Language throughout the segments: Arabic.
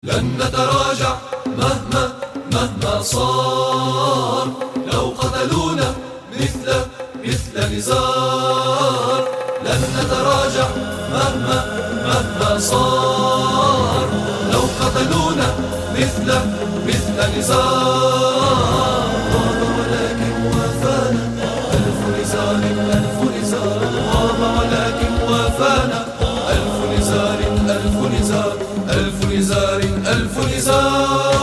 لن نتراجع مهما صار، لو قتلونا مثل نزار. لن نتراجع مهما صار، لو قتلونا مثل نزار. غاب ولكن وافانا ألف نزار، ألف نزار. غاب ولكن وافانا ألف نزار، ألف نزار، ألف نزار، ألف نزار،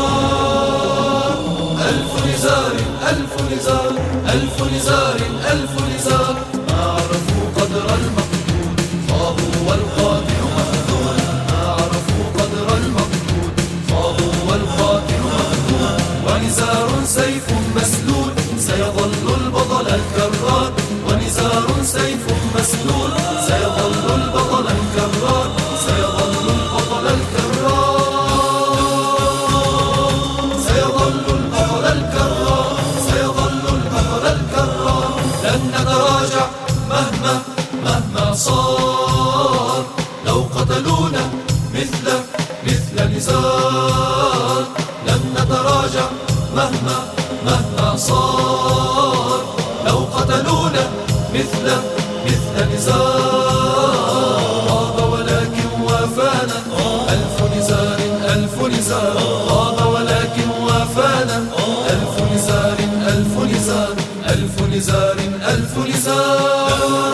ألف نزار، ألف نزار، ألف نزار، ألف نزار. ما عرفوا قدر المقتول، خاضوا والقاتل مخذول. ما عرفوا قدر المقتول، خاضوا والقاتل مخذول. ونزار سيف مسلول، سيظل البطل الكرار. ونزار سيف مسلول، سيظل البطل الكرار. سيظل البطل الكرار، سيظل البطل الكرار، سيظل البطل الكرار. لن نتراجع مهما صار، لو قتلونا مثل نزار. لن نتراجع مهما صار، لو قتلونا مثل نزار. غاب ولكن وافانا ألف نزار، ألف نزار. غاب ولكن وافانا ألف نزار، ألف نزار، ألف نزار، ألف نزار.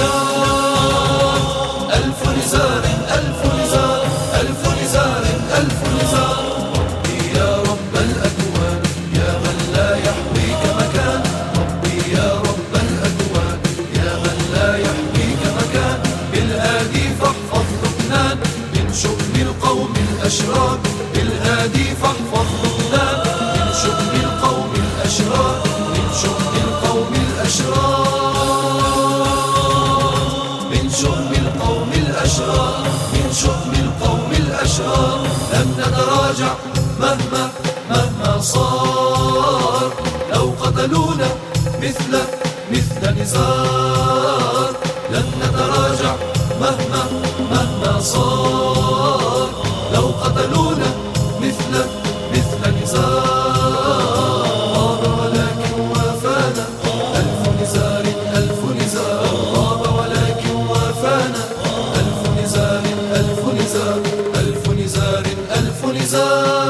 ألف نزار، ألف نزار، ألف نزار، ألف نزار. ربي يا رب الأكوان، يا من لا يحويك مكان. ربي يا رب الأكوان، يا من لا يحويك مكان. بالهادي فاحفظ لبنان من شؤم القوم الأشرار. بالهادي فاحفظ لبنان من شؤم القوم الأشرار. من شؤم القوم الأشرار، من شؤم القوم الأشرار، من شؤم القوم الأشرار. لن نتراجع مهما صار، لو قتلونا مثل نزار. لن نتراجع مهما صار، لو قتلونا مثل نزار. غاب ولكن وافانا ألف نزار، ألف نزار. غاب ولكن وافانا ألف نزار، ألف نزار، ألف نزار، ألف نزار.